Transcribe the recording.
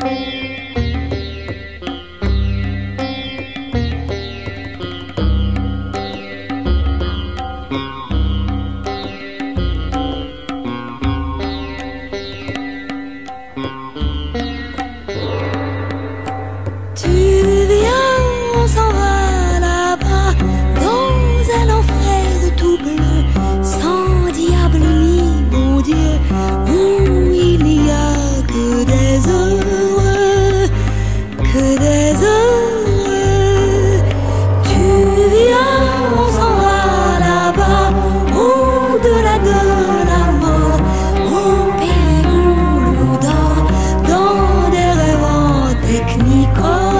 Tu viens, on s'en va là-bas, dans un enfer de tout bleu, sans diable ni bon Dieu, où il n'y a que des heureux, que des heureux. Tu viens, on s'en va là-bas, au-delà de la mort, au pays où l'on dort, dans des rêves en technicolor.